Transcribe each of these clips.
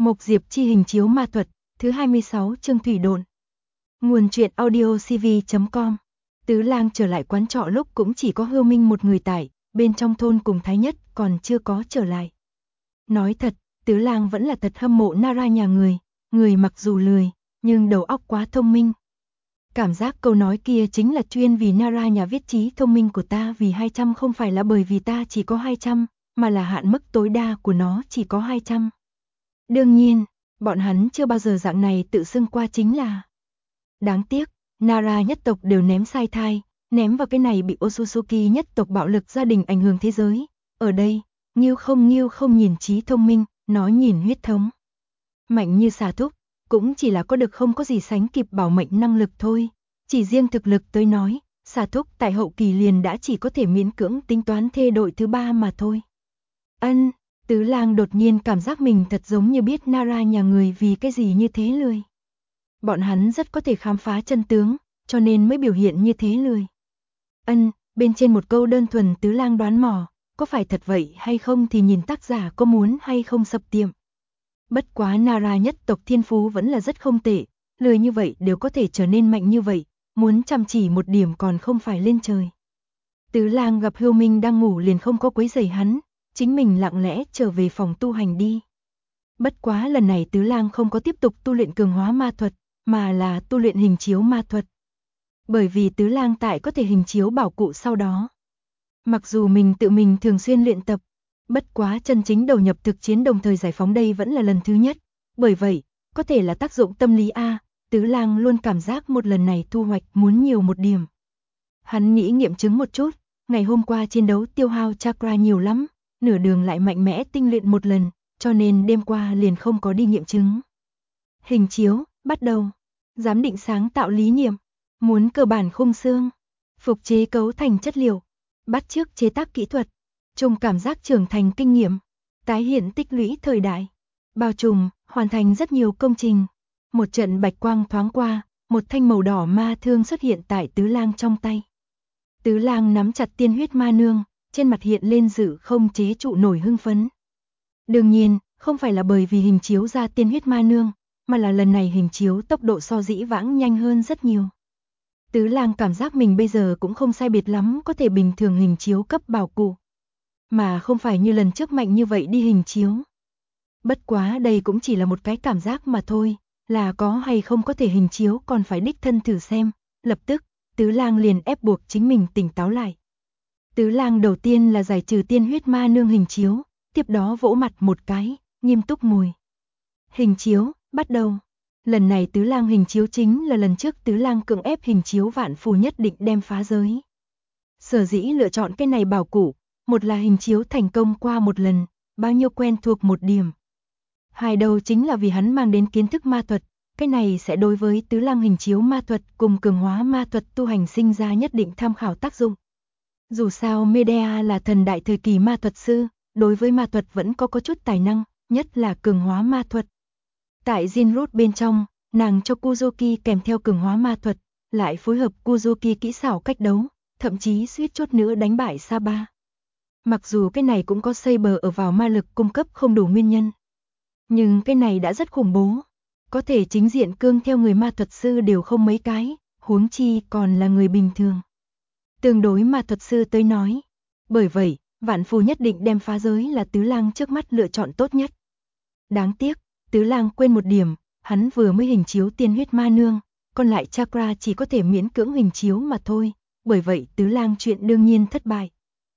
Mộc Diệp chi hình chiếu ma thuật, thứ 26 chương thủy độn. Nguồn truyện audio cv.com. Tứ Lang trở lại quán trọ lúc cũng chỉ có Hưu Minh một người tại, bên trong thôn cùng Thái Nhất còn chưa có trở lại. Nói thật, Tứ Lang vẫn là thật hâm mộ Nara nhà người mặc dù lười, nhưng đầu óc quá thông minh. Cảm giác câu nói kia chính là chuyên vì Nara nhà viết trí thông minh của ta vì 200 không phải là bởi vì ta chỉ có 200, mà là hạn mức tối đa của nó chỉ có 200. Đương nhiên, bọn hắn chưa bao giờ dạng này tự xưng qua chính là. Đáng tiếc, Nara nhất tộc đều ném sai thai, ném vào cái này bị Otsutsuki nhất tộc bạo lực gia đình ảnh hưởng thế giới. Ở đây, Nghiêu không nhìn trí thông minh, nó nhìn huyết thống. Mạnh như xà thúc, cũng chỉ là có được không có gì sánh kịp bảo mệnh năng lực thôi. Chỉ riêng thực lực tới nói, xà thúc tại hậu kỳ liền đã chỉ có thể miễn cưỡng tính toán thê đội thứ 3 mà thôi. Tứ Lang đột nhiên cảm giác mình thật giống như biết Nara nhà người vì cái gì như thế lười. Bọn hắn rất có thể khám phá chân tướng, cho nên mới biểu hiện như thế lười. Bên trên một câu đơn thuần Tứ Lang đoán mò, có phải thật vậy hay không thì nhìn tác giả có muốn hay không sập tiệm. Bất quá Nara nhất tộc thiên phú vẫn là rất không tệ, lười như vậy đều có thể trở nên mạnh như vậy, muốn chăm chỉ một điểm còn không phải lên trời. Tứ Lang gặp Hưu Minh đang ngủ liền không có quấy rầy hắn, chính mình lặng lẽ trở về phòng tu hành đi. Bất quá lần này Tứ Lang không có tiếp tục tu luyện cường hóa ma thuật, mà là tu luyện hình chiếu ma thuật. Bởi vì Tứ Lang tại có thể hình chiếu bảo cụ sau đó. Mặc dù mình tự mình thường xuyên luyện tập, bất quá chân chính đầu nhập thực chiến đồng thời giải phóng đây vẫn là lần thứ nhất. Bởi vậy, có thể là tác dụng tâm lý A, Tứ Lang luôn cảm giác một lần này thu hoạch muốn nhiều một điểm. Hắn nghĩ nghiệm chứng một chút, ngày hôm qua chiến đấu tiêu hao chakra nhiều lắm, nửa đường lại mạnh mẽ tinh luyện một lần, cho nên đêm qua liền không có đi nghiệm chứng. Hình chiếu, bắt đầu. Giám định sáng tạo lý niệm, muốn cơ bản khung xương, phục chế cấu thành chất liệu, bắt chước chế tác kỹ thuật, trùng cảm giác trưởng thành kinh nghiệm, tái hiện tích lũy thời đại, bao trùm, hoàn thành rất nhiều công trình. Một trận bạch quang thoáng qua, một thanh màu đỏ ma thương xuất hiện tại Tứ Lang trong tay. Tứ Lang nắm chặt tiên huyết ma nương, trên mặt hiện lên sự không chế trụ nổi hưng phấn. Đương nhiên, không phải là bởi vì hình chiếu ra tiên huyết ma nương, mà là lần này hình chiếu tốc độ so dĩ vãng nhanh hơn rất nhiều. Tứ Lang cảm giác mình bây giờ cũng không sai biệt lắm có thể bình thường hình chiếu cấp bảo cụ. Mà không phải như lần trước mạnh như vậy đi hình chiếu. Bất quá đây cũng chỉ là một cái cảm giác mà thôi, là có hay không có thể hình chiếu còn phải đích thân thử xem. Lập tức, Tứ Lang liền ép buộc chính mình tỉnh táo lại. Tứ Lang đầu tiên là giải trừ tiên huyết ma nương hình chiếu, tiếp đó vỗ mặt một cái, nghiêm túc ngồi. Hình chiếu, bắt đầu. Lần này Tứ Lang hình chiếu chính là lần trước Tứ Lang cưỡng ép hình chiếu vạn phù nhất định đem phá giới. Sở dĩ lựa chọn cái này bảo cụ, một là hình chiếu thành công qua một lần, bao nhiêu quen thuộc một điểm. Hai đầu chính là vì hắn mang đến kiến thức ma thuật, cái này sẽ đối với Tứ Lang hình chiếu ma thuật cùng cường hóa ma thuật tu hành sinh ra nhất định tham khảo tác dụng. Dù sao Medea là thần đại thời kỳ ma thuật sư, đối với ma thuật vẫn có chút tài năng, nhất là cường hóa ma thuật. Tại Jinroot bên trong, nàng cho Kuzuki kèm theo cường hóa ma thuật, lại phối hợp Kuzuki kỹ xảo cách đấu, thậm chí suýt chút nữa đánh bại Saba. Mặc dù cái này cũng có Saber ở vào ma lực cung cấp không đủ nguyên nhân. Nhưng cái này đã rất khủng bố. Có thể chính diện cương theo người ma thuật sư đều không mấy cái, huống chi còn là người bình thường. Tương đối ma thuật sư tới nói. Bởi vậy, vạn phù nhất định đem phá giới là Tứ Lang trước mắt lựa chọn tốt nhất. Đáng tiếc, Tứ Lang quên một điểm, hắn vừa mới hình chiếu tiên huyết ma nương, còn lại chakra chỉ có thể miễn cưỡng hình chiếu mà thôi, bởi vậy Tứ Lang chuyện đương nhiên thất bại.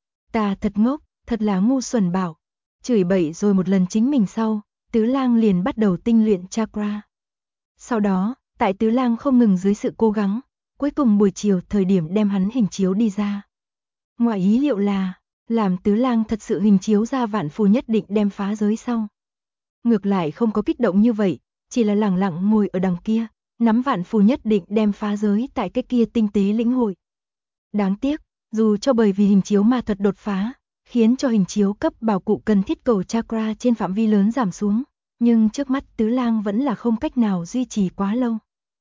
Ta thật ngốc, thật là ngu xuẩn bảo. Chửi bậy rồi một lần chính mình sau, Tứ Lang liền bắt đầu tinh luyện chakra. Sau đó, tại Tứ Lang không ngừng dưới sự cố gắng, cuối cùng buổi chiều thời điểm đem hắn hình chiếu đi ra. Ngoài ý liệu là, làm Tứ Lang thật sự hình chiếu ra vạn phù nhất định đem phá giới sau. Ngược lại không có kích động như vậy, chỉ là lẳng lặng ngồi ở đằng kia, nắm vạn phù nhất định đem phá giới tại cái kia tinh tế lĩnh hội. Đáng tiếc, dù cho bởi vì hình chiếu ma thuật đột phá, khiến cho hình chiếu cấp bảo cụ cần thiết cầu chakra trên phạm vi lớn giảm xuống, nhưng trước mắt Tứ Lang vẫn là không cách nào duy trì quá lâu.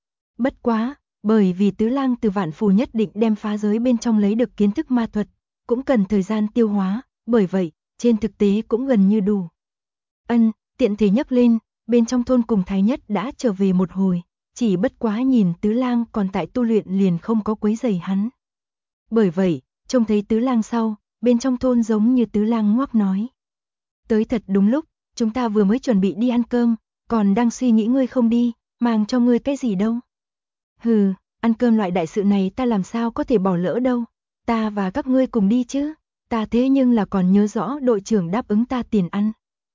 Bất quá, bởi vì Tứ Lang từ vạn phù nhất định đem phá giới bên trong lấy được kiến thức ma thuật, cũng cần thời gian tiêu hóa, bởi vậy, trên thực tế cũng gần như đủ. Tiện thể nhắc lên, bên trong thôn cùng Thái Nhất đã trở về một hồi, chỉ bất quá nhìn Tứ Lang còn tại tu luyện liền không có quấy rầy hắn. Bởi vậy, trông thấy Tứ Lang sau, bên trong thôn giống như Tứ Lang ngoắc nói. Tới thật đúng lúc, chúng ta vừa mới chuẩn bị đi ăn cơm, còn đang suy nghĩ ngươi không đi, mang cho ngươi cái gì đâu. Hừ, ăn cơm loại đại sự này ta làm sao có thể bỏ lỡ đâu, ta và các ngươi cùng đi chứ, ta thế nhưng là còn nhớ rõ đội trưởng đáp ứng ta tiền ăn.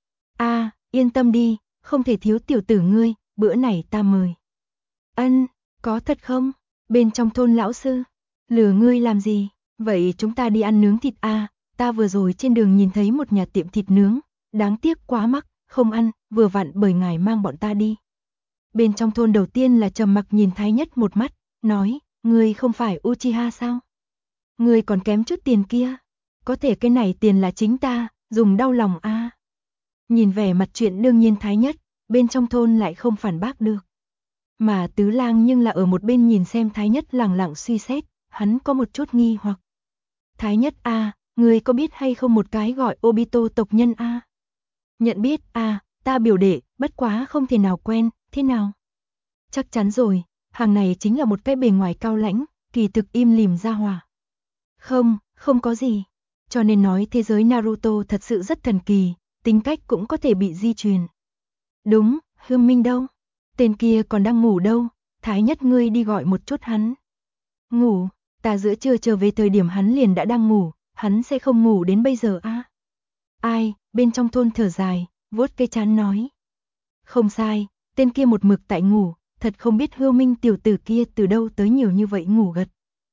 Yên tâm đi, không thể thiếu tiểu tử ngươi, bữa này ta mời. Ân, có thật không? Bên trong thôn lão sư, lừa ngươi làm gì? Vậy chúng ta đi ăn nướng thịt ta vừa rồi trên đường nhìn thấy một nhà tiệm thịt nướng, đáng tiếc quá mắc, không ăn, vừa vặn bởi ngài mang bọn ta đi. Bên trong thôn đầu tiên là trầm mặc nhìn Thái Nhất một mắt, nói, ngươi không phải Uchiha sao? Ngươi còn kém chút tiền kia, có thể cái này tiền là chính ta, dùng đau lòng Nhìn vẻ mặt chuyện đương nhiên Thái Nhất, bên trong thôn lại không phản bác được. Mà Tứ Lang nhưng là ở một bên nhìn xem Thái Nhất lẳng lặng suy xét, hắn có một chút nghi hoặc. Thái Nhất ngươi có biết hay không một cái gọi Obito tộc nhân Nhận biết ta biểu đệ, bất quá không thể nào quen, thế nào? Chắc chắn rồi, hàng này chính là một cái bề ngoài cao lãnh, kỳ thực im lìm ra hỏa. Không có gì. Cho nên nói thế giới Naruto thật sự rất thần kỳ, tính cách cũng có thể bị di truyền. Đúng, Hương Minh đâu? Tên kia còn đang ngủ đâu, Thái Nhất ngươi đi gọi một chút hắn. Ngủ, ta giữa trưa trở về thời điểm hắn liền đã đang ngủ, hắn sẽ không ngủ đến bây giờ Ai, bên trong thôn thở dài, vuốt cây trán nói. Không sai, tên kia một mực tại ngủ, thật không biết Hương Minh tiểu tử kia từ đâu tới nhiều như vậy ngủ gật.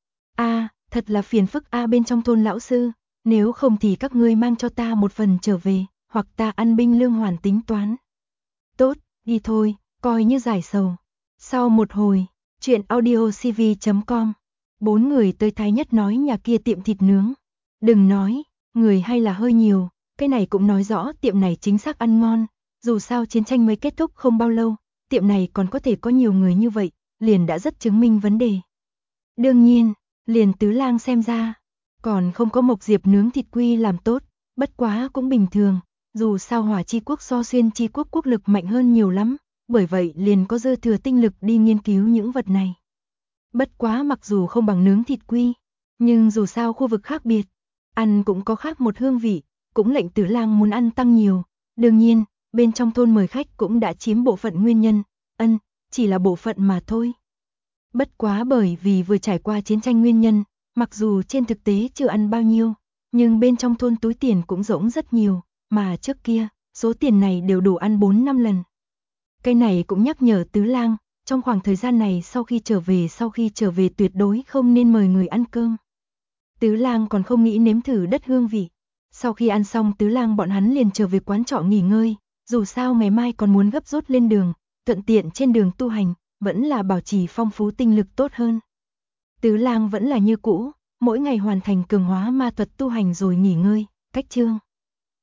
Thật là phiền phức bên trong thôn lão sư, nếu không thì các ngươi mang cho ta một phần trở về, hoặc ta ăn binh lương hoàn tính toán. Tốt, đi thôi, coi như giải sầu. Sau một hồi, chuyện audiocv.com, 4 người tới Thái Nhất nói nhà kia tiệm thịt nướng. Đừng nói, người hay là hơi nhiều, cái này cũng nói rõ tiệm này chính xác ăn ngon, dù sao chiến tranh mới kết thúc không bao lâu, tiệm này còn có thể có nhiều người như vậy, liền đã rất chứng minh vấn đề. Đương nhiên, liền Tứ Lang xem ra, còn không có Mộc Diệp nướng thịt quy làm tốt, bất quá cũng bình thường, dù sao Hỏa Chi Quốc so Xuyên Chi Quốc quốc lực mạnh hơn nhiều lắm, bởi vậy liền có dư thừa tinh lực đi nghiên cứu những vật này. Bất quá mặc dù không bằng nướng thịt quy, nhưng dù sao khu vực khác biệt, ăn cũng có khác một hương vị, cũng lệnh Tứ Lang muốn ăn tăng nhiều. Đương nhiên, bên trong thôn mời khách cũng đã chiếm bộ phận nguyên nhân, chỉ là bộ phận mà thôi. Bất quá bởi vì vừa trải qua chiến tranh nguyên nhân, mặc dù trên thực tế chưa ăn bao nhiêu, nhưng bên trong thôn túi tiền cũng rỗng rất nhiều, mà trước kia, số tiền này đều đủ ăn 4-5 lần. Cái này cũng nhắc nhở Tứ Lang, trong khoảng thời gian này sau khi trở về tuyệt đối không nên mời người ăn cơm. Tứ Lang còn không nghĩ nếm thử đất hương vị. Sau khi ăn xong Tứ Lang bọn hắn liền trở về quán trọ nghỉ ngơi, dù sao ngày mai còn muốn gấp rút lên đường, thuận tiện trên đường tu hành, vẫn là bảo trì phong phú tinh lực tốt hơn. Tứ Lang vẫn là như cũ, mỗi ngày hoàn thành cường hóa ma thuật tu hành rồi nghỉ ngơi, cách chương.